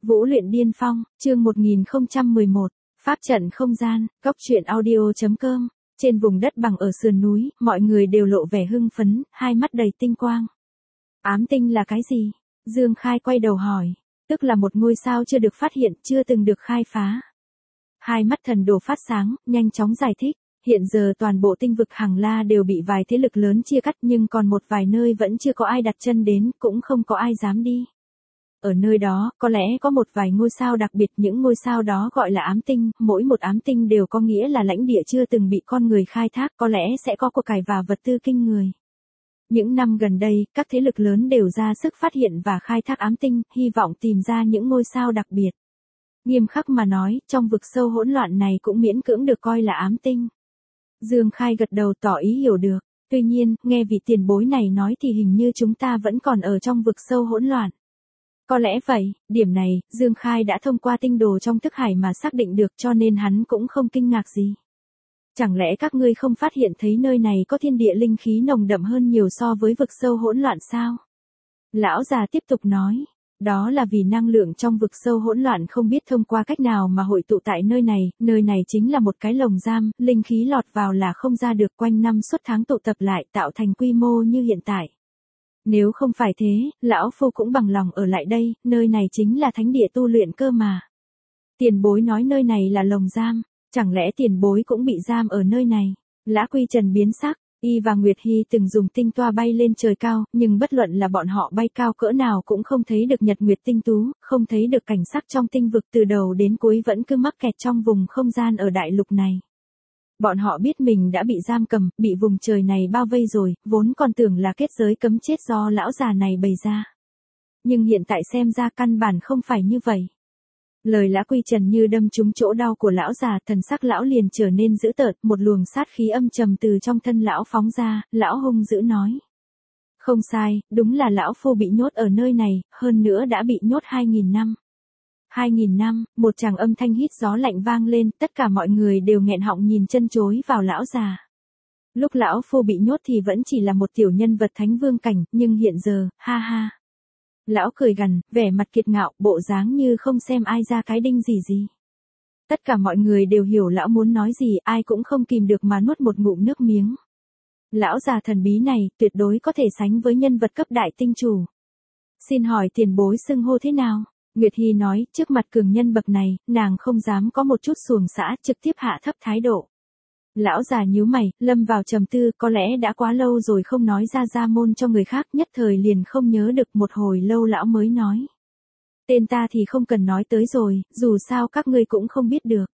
Vũ luyện điên phong, chương 1011, Pháp trận không gian, góc truyện audio.com. Trên vùng đất bằng ở sườn núi, mọi người đều lộ vẻ hưng phấn, hai mắt đầy tinh quang. Ám tinh là cái gì? Dương Khai quay đầu hỏi. Tức là một ngôi sao chưa được phát hiện, chưa từng được khai phá. Hai mắt thần đồ phát sáng, nhanh chóng giải thích. Hiện giờ toàn bộ tinh vực Hằng La đều bị vài thế lực lớn chia cắt, nhưng còn một vài nơi vẫn chưa có ai đặt chân đến, cũng không có ai dám đi. Ở nơi đó, có lẽ có một vài ngôi sao đặc biệt, những ngôi sao đó gọi là ám tinh, mỗi một ám tinh đều có nghĩa là lãnh địa chưa từng bị con người khai thác, có lẽ sẽ có của cải và vật tư kinh người. Những năm gần đây, các thế lực lớn đều ra sức phát hiện và khai thác ám tinh, hy vọng tìm ra những ngôi sao đặc biệt. Nghiêm khắc mà nói, trong vực sâu hỗn loạn này cũng miễn cưỡng được coi là ám tinh. Dương Khai gật đầu tỏ ý hiểu được. Tuy nhiên, nghe vị tiền bối này nói thì hình như chúng ta vẫn còn ở trong vực sâu hỗn loạn. Có lẽ vậy, điểm này, Dương Khai đã thông qua tinh đồ trong thức hải mà xác định được, cho nên hắn cũng không kinh ngạc gì. Chẳng lẽ các ngươi không phát hiện thấy nơi này có thiên địa linh khí nồng đậm hơn nhiều so với vực sâu hỗn loạn sao? Lão già tiếp tục nói. Đó là vì năng lượng trong vực sâu hỗn loạn không biết thông qua cách nào mà hội tụ tại nơi này chính là một cái lồng giam, linh khí lọt vào là không ra được, quanh năm suốt tháng tụ tập lại tạo thành quy mô như hiện tại. Nếu không phải thế, lão phu cũng bằng lòng ở lại đây, nơi này chính là thánh địa tu luyện cơ mà. Tiền bối nói nơi này là lồng giam, chẳng lẽ tiền bối cũng bị giam ở nơi này? Lã Quy Trần biến sắc. Y và Nguyệt Hy từng dùng tinh toa bay lên trời cao, nhưng bất luận là bọn họ bay cao cỡ nào cũng không thấy được nhật nguyệt tinh tú, không thấy được cảnh sắc trong tinh vực, từ đầu đến cuối vẫn cứ mắc kẹt trong vùng không gian ở đại lục này. Bọn họ biết mình đã bị giam cầm, bị vùng trời này bao vây rồi, vốn còn tưởng là kết giới cấm chết do lão già này bày ra. Nhưng hiện tại xem ra căn bản không phải như vậy. Lời Lã Quy Trần như đâm trúng chỗ đau của lão già, thần sắc lão liền trở nên dữ tợn, một luồng sát khí âm trầm từ trong thân lão phóng ra, lão hung dữ nói. Không sai, đúng là lão phu bị nhốt ở nơi này, hơn nữa đã bị nhốt 2.000 năm. 2.000 năm, một tràng âm thanh hít gió lạnh vang lên, tất cả mọi người đều nghẹn họng nhìn chân chối vào lão già. Lúc lão phu bị nhốt thì vẫn chỉ là một tiểu nhân vật thánh vương cảnh, nhưng hiện giờ, ha ha. Lão cười gằn, vẻ mặt kiệt ngạo, bộ dáng như không xem ai ra cái đinh gì. Tất cả mọi người đều hiểu lão muốn nói gì, ai cũng không kìm được mà nuốt một ngụm nước miếng. Lão già thần bí này, tuyệt đối có thể sánh với nhân vật cấp đại tinh chủ. Xin hỏi tiền bối xưng hô thế nào? Nguyệt Hy nói, trước mặt cường nhân bậc này, nàng không dám có một chút xuồng xã, trực tiếp hạ thấp thái độ. Lão già nhíu mày, lâm vào trầm tư, có lẽ đã quá lâu rồi không nói ra môn cho người khác, nhất thời liền không nhớ được, một hồi lâu lão mới nói. Tên ta thì không cần nói tới rồi, dù sao các ngươi cũng không biết được.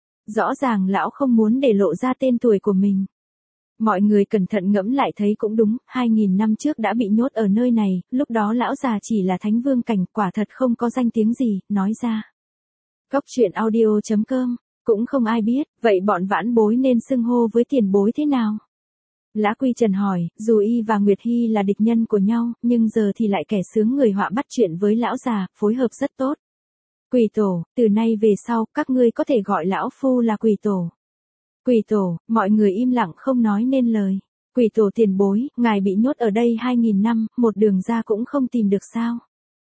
Rõ ràng lão không muốn để lộ ra tên tuổi của mình. Mọi người cẩn thận ngẫm lại thấy cũng đúng, 2.000 năm trước đã bị nhốt ở nơi này, lúc đó lão già chỉ là thánh vương cảnh, quả thật không có danh tiếng gì, nói ra. Góc truyện audio.com. Cũng không ai biết, vậy bọn vãn bối nên xưng hô với tiền bối thế nào? Lã Quy Trần hỏi, dù Y và Nguyệt Hy là địch nhân của nhau, nhưng giờ thì lại kẻ sướng người họa bắt chuyện với lão già, phối hợp rất tốt. Quỷ tổ, từ nay về sau, các ngươi có thể gọi lão phu là quỷ tổ. Quỷ tổ, mọi người im lặng không nói nên lời. Quỷ tổ tiền bối, ngài bị nhốt ở đây 2.000 năm, một đường ra cũng không tìm được sao?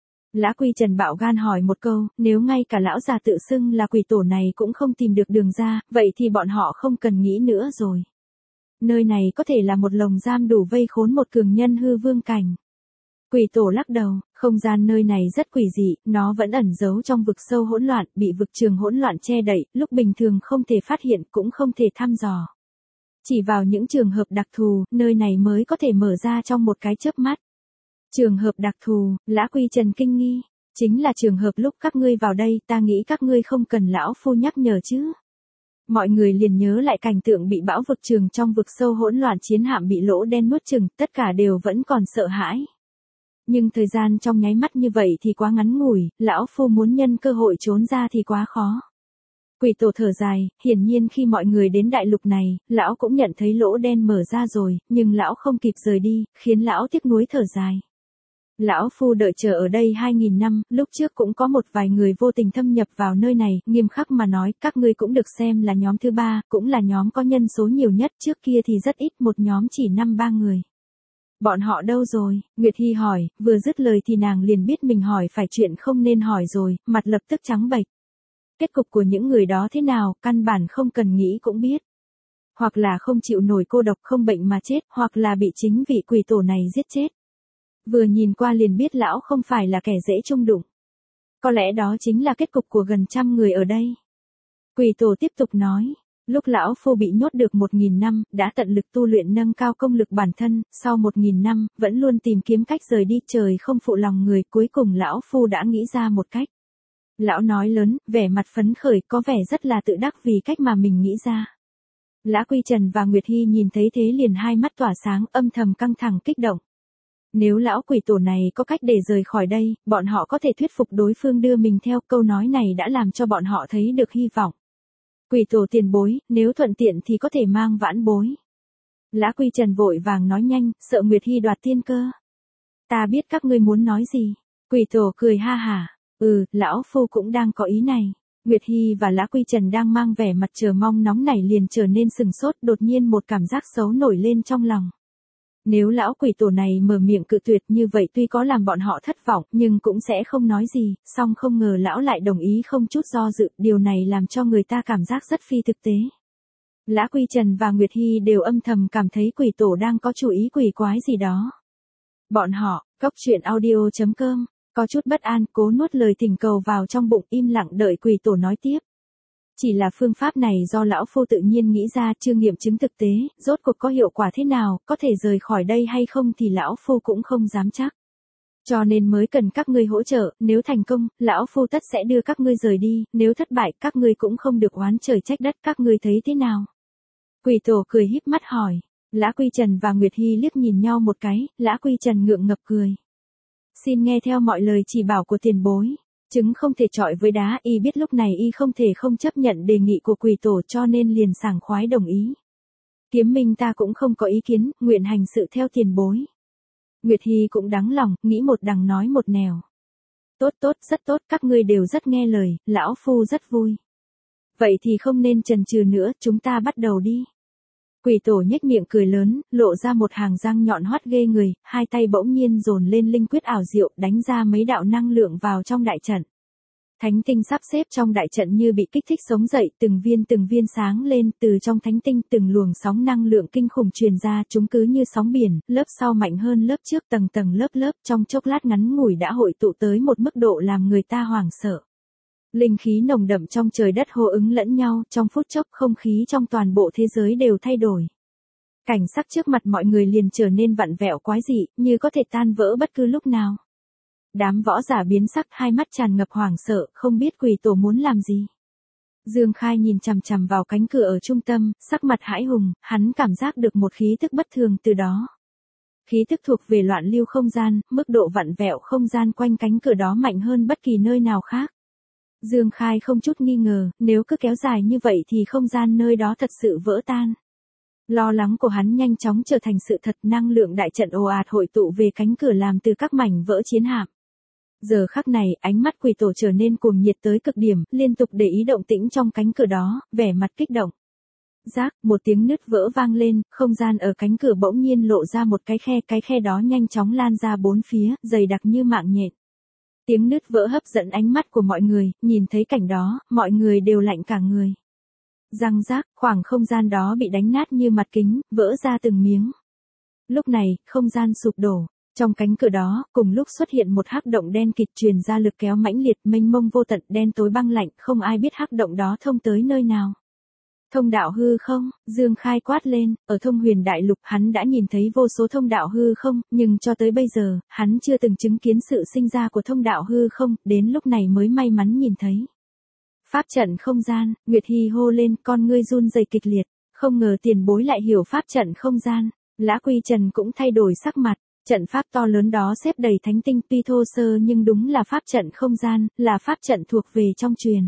Lã Quy Trần bạo gan hỏi một câu, nếu ngay cả lão già tự xưng là quỷ tổ này cũng không tìm được đường ra, vậy thì bọn họ không cần nghĩ nữa rồi. Nơi này có thể là một lồng giam đủ vây khốn một cường nhân hư vương cảnh. Quỷ tổ lắc đầu, không gian nơi này rất quỷ dị, nó vẫn ẩn giấu trong vực sâu hỗn loạn, bị vực trường hỗn loạn che đậy, lúc bình thường không thể phát hiện cũng không thể thăm dò. Chỉ vào những trường hợp đặc thù, nơi này mới có thể mở ra trong một cái chớp mắt. Trường hợp đặc thù, Lã Quy Trần kinh nghi, chính là trường hợp lúc các ngươi vào đây, ta nghĩ các ngươi không cần lão phu nhắc nhở chứ. Mọi người liền nhớ lại cảnh tượng bị bão vực trường trong vực sâu hỗn loạn, chiến hạm bị lỗ đen nuốt chửng, tất cả đều vẫn còn sợ hãi. Nhưng thời gian trong nháy mắt như vậy thì quá ngắn ngủi, lão phu muốn nhân cơ hội trốn ra thì quá khó. Quỷ tổ thở dài, hiển nhiên khi mọi người đến đại lục này, lão cũng nhận thấy lỗ đen mở ra rồi, nhưng lão không kịp rời đi, khiến lão tiếc nuối thở dài. Lão phu đợi chờ ở đây 2.000 năm, lúc trước cũng có một vài người vô tình thâm nhập vào nơi này, nghiêm khắc mà nói, các ngươi cũng được xem là nhóm thứ 3, cũng là nhóm có nhân số nhiều nhất, trước kia thì rất ít, một nhóm chỉ 5-3 người. Bọn họ đâu rồi? Nguyệt Hy hỏi, vừa dứt lời thì nàng liền biết mình hỏi phải chuyện không nên hỏi rồi, mặt lập tức trắng bệch. Kết cục của những người đó thế nào, căn bản không cần nghĩ cũng biết. Hoặc là không chịu nổi cô độc không bệnh mà chết, hoặc là bị chính vị quỷ tổ này giết chết. Vừa nhìn qua liền biết lão không phải là kẻ dễ chung đụng. Có lẽ đó chính là kết cục của gần 100 người ở đây. Quỷ tổ tiếp tục nói, lúc lão phu bị nhốt được 1000 năm, đã tận lực tu luyện nâng cao công lực bản thân, sau 1000 năm, vẫn luôn tìm kiếm cách rời đi, trời không phụ lòng người, cuối cùng lão phu đã nghĩ ra một cách. Lão nói lớn, vẻ mặt phấn khởi, có vẻ rất là tự đắc vì cách mà mình nghĩ ra. Lã Quy Trần và Nguyệt Hy nhìn thấy thế liền hai mắt tỏa sáng, âm thầm căng thẳng kích động. Nếu lão quỷ tổ này có cách để rời khỏi đây, bọn họ có thể thuyết phục đối phương đưa mình theo, câu nói này đã làm cho bọn họ thấy được hy vọng. Quỷ tổ tiền bối, nếu thuận tiện thì có thể mang vãn bối. Lã Quy Trần vội vàng nói nhanh, sợ Nguyệt Hy đoạt tiên cơ. Ta biết các ngươi muốn nói gì. Quỷ tổ cười ha hả. Lão phu cũng đang có ý này. Nguyệt Hy và Lã Quy Trần đang mang vẻ mặt chờ mong nóng nảy liền trở nên sừng sốt, đột nhiên một cảm giác xấu nổi lên trong lòng. Nếu lão quỷ tổ này mở miệng cự tuyệt như vậy tuy có làm bọn họ thất vọng nhưng cũng sẽ không nói gì, song không ngờ lão lại đồng ý không chút do dự, điều này làm cho người ta cảm giác rất phi thực tế. Lã Quy Trần và Nguyệt Hy đều âm thầm cảm thấy quỷ tổ đang có chủ ý quỷ quái gì đó. Bọn họ, coctruyện.audio.com, có chút bất an, cố nuốt lời thỉnh cầu vào trong bụng, im lặng đợi quỷ tổ nói tiếp. Chỉ là phương pháp này do lão phu tự nhiên nghĩ ra, chưa nghiệm chứng thực tế, rốt cuộc có hiệu quả thế nào, có thể rời khỏi đây hay không thì lão phu cũng không dám chắc. Cho nên mới cần các ngươi hỗ trợ, nếu thành công, lão phu tất sẽ đưa các ngươi rời đi, nếu thất bại, các ngươi cũng không được oán trời trách đất, các ngươi thấy thế nào? Quỷ tổ cười híp mắt hỏi. Lã Quy Trần và Nguyệt Hy liếc nhìn nhau một cái, Lã Quy Trần ngượng ngập cười. Xin nghe theo mọi lời chỉ bảo của tiền bối. Trứng không thể chọi với đá, y biết lúc này y không thể không chấp nhận đề nghị của quỷ tổ cho nên liền sảng khoái đồng ý. Kiếm Minh ta cũng không có ý kiến, nguyện hành sự theo tiền bối. Nguyệt Hy cũng đáng lòng, nghĩ một đằng nói một nẻo. Tốt, rất tốt, các ngươi đều rất nghe lời, lão phu rất vui. Vậy thì không nên chần chừ nữa, chúng ta bắt đầu đi. Quỷ tổ nhếch miệng cười lớn, lộ ra một hàng răng nhọn hoắt ghê người, hai tay bỗng nhiên dồn lên linh quyết ảo diệu, đánh ra mấy đạo năng lượng vào trong đại trận. Thánh tinh sắp xếp trong đại trận như bị kích thích sống dậy, từng viên sáng lên, từ trong thánh tinh từng luồng sóng năng lượng kinh khủng truyền ra, chúng cứ như sóng biển, lớp sau mạnh hơn lớp trước, tầng tầng lớp, trong chốc lát ngắn ngủi đã hội tụ tới một mức độ làm người ta hoảng sợ. Linh khí nồng đậm trong trời đất hô ứng lẫn nhau, trong phút chốc không khí trong toàn bộ thế giới đều thay đổi. Cảnh sắc trước mặt mọi người liền trở nên vặn vẹo quái dị, như có thể tan vỡ bất cứ lúc nào. Đám võ giả biến sắc, hai mắt tràn ngập hoảng sợ, không biết quỷ tổ muốn làm gì. Dương Khai nhìn chằm chằm vào cánh cửa ở trung tâm, sắc mặt hãi hùng, hắn cảm giác được một khí thức bất thường từ đó. Khí thức thuộc về loạn lưu không gian, mức độ vặn vẹo không gian quanh cánh cửa đó mạnh hơn bất kỳ nơi nào khác. Dương Khai không chút nghi ngờ, nếu cứ kéo dài như vậy thì không gian nơi đó thật sự vỡ tan. Lo lắng của hắn nhanh chóng trở thành sự thật, năng lượng đại trận ồ ạt hội tụ về cánh cửa làm từ các mảnh vỡ chiến hạm. Giờ khắc này, ánh mắt quỷ tổ trở nên cuồng nhiệt tới cực điểm, liên tục để ý động tĩnh trong cánh cửa đó, vẻ mặt kích động. Rác, một tiếng nứt vỡ vang lên, không gian ở cánh cửa bỗng nhiên lộ ra một cái khe đó nhanh chóng lan ra bốn phía, dày đặc như mạng nhện. Tiếng nứt vỡ hấp dẫn ánh mắt của mọi người, nhìn thấy cảnh đó, mọi người đều lạnh cả người. Răng rác, khoảng không gian đó bị đánh nát như mặt kính, vỡ ra từng miếng. Lúc này, không gian sụp đổ. Trong cánh cửa đó, cùng lúc xuất hiện một hắc động đen kịt truyền ra lực kéo mãnh liệt, mênh mông vô tận, đen tối băng lạnh, không ai biết hắc động đó thông tới nơi nào. Thông đạo hư không, Dương Khai quát lên, ở Thông Huyền Đại Lục hắn đã nhìn thấy vô số thông đạo hư không, nhưng cho tới bây giờ, hắn chưa từng chứng kiến sự sinh ra của thông đạo hư không, đến lúc này mới may mắn nhìn thấy. Pháp trận không gian, Nguyệt Hy hô lên, con ngươi run rẩy kịch liệt, không ngờ tiền bối lại hiểu pháp trận không gian. Lã Quy Trần cũng thay đổi sắc mặt. Trận pháp to lớn đó xếp đầy thánh tinh tuy thô sơ nhưng đúng là pháp trận không gian, là pháp trận thuộc về trong truyền.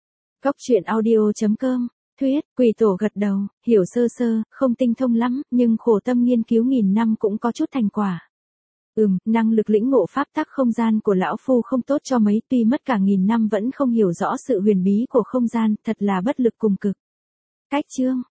Coctruyện.audio.com, thuyết, quỷ tổ gật đầu, hiểu sơ sơ, không tinh thông lắm, nhưng khổ tâm nghiên cứu nghìn năm cũng có chút thành quả. Năng lực lĩnh ngộ pháp tắc không gian của lão phu không tốt cho mấy, tuy mất cả nghìn năm vẫn không hiểu rõ sự huyền bí của không gian, thật là bất lực cùng cực. Cách chương